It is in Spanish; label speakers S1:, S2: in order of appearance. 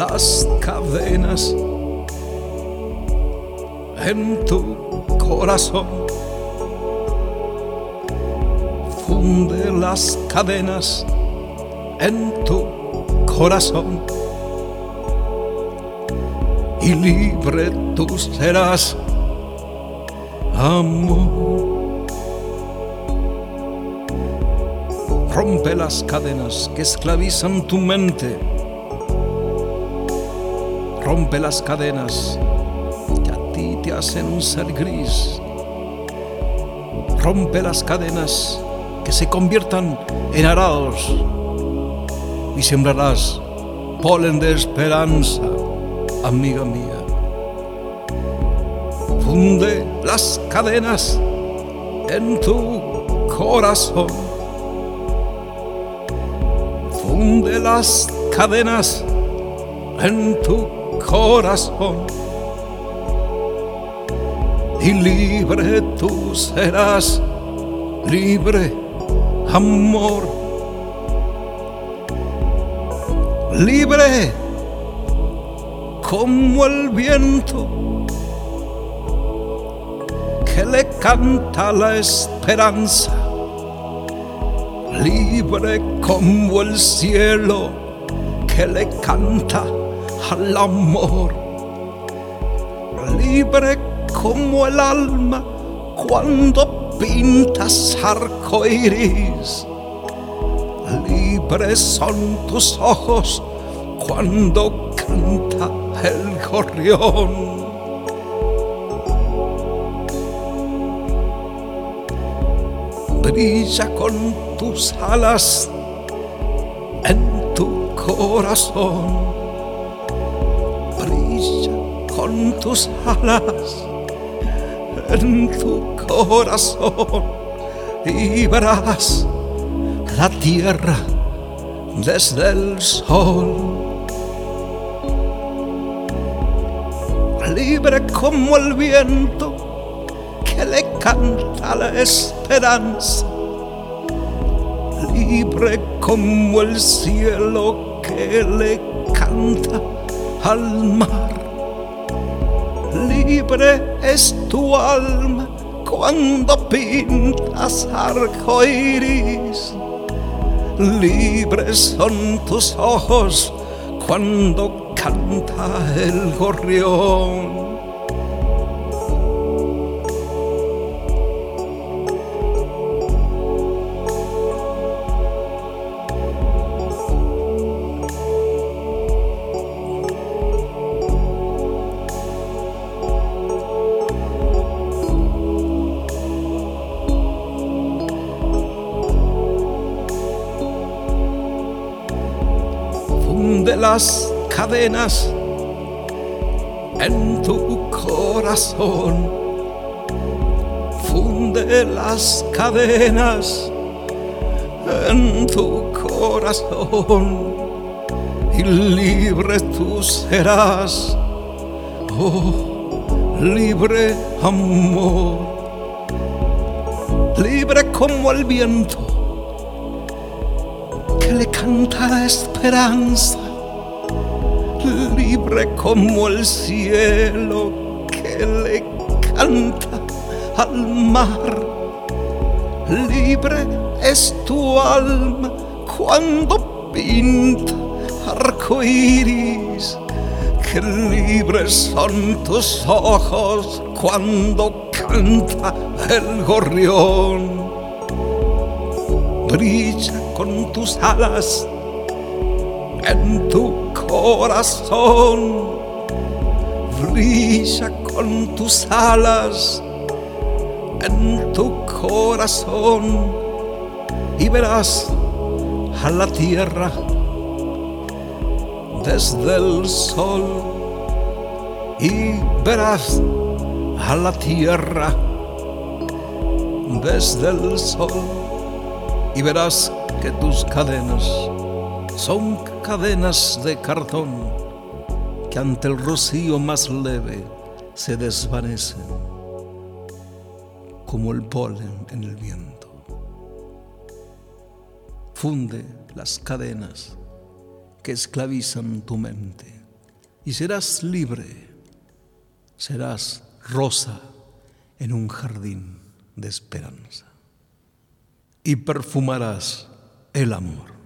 S1: las cadenas en tu corazón. Funde las cadenas en tu corazón y libre tú serás, amor. Rompe las cadenas que esclavizan tu mente. Rompe las cadenas que a ti te hacen un ser gris. Rompe las cadenas que se conviertan en araos y sembrarás polen de esperanza, amiga mía. Funde las cadenas en tu corazón. Funde las cadenas en tu corazón y libre tú serás, libre, amor. Libre como el viento que le canta la esperanza. Libre como el cielo que le canta al amor. Libre como el alma cuando pintas arcoíris. Libres son tus ojos cuando canta el gorrión. Brilla con tus alas en tu corazón. Brilla con tus alas en tu corazón y verás la tierra desde el sol. Libre como el viento que le canta la esperanza. Libre como el cielo que le canta al mar. Libre es tu alma cuando pintas arcoíris. Libres son tus ojos cuando canta el gorrión. Funde las cadenas en tu corazón. Funde las cadenas en tu corazón y libre tú serás, oh, libre amor. Libre como el viento que le canta la esperanza. Libre como el cielo que le canta al mar. Libre es tu alma cuando pinta arcoíris. Que libres son tus ojos cuando canta el gorrión. Brilla con tus alas en tu corazón. Brilla con tus alas en tu corazón y verás a la tierra desde el sol. Y verás a la tierra desde el sol y verás que tus cadenas son cadenas de cartón que ante el rocío más leve se desvanecen como el polen en el viento. Funde las cadenas que esclavizan tu mente. y serás libre, serás rosa en un jardín de esperanza y perfumarás el amor.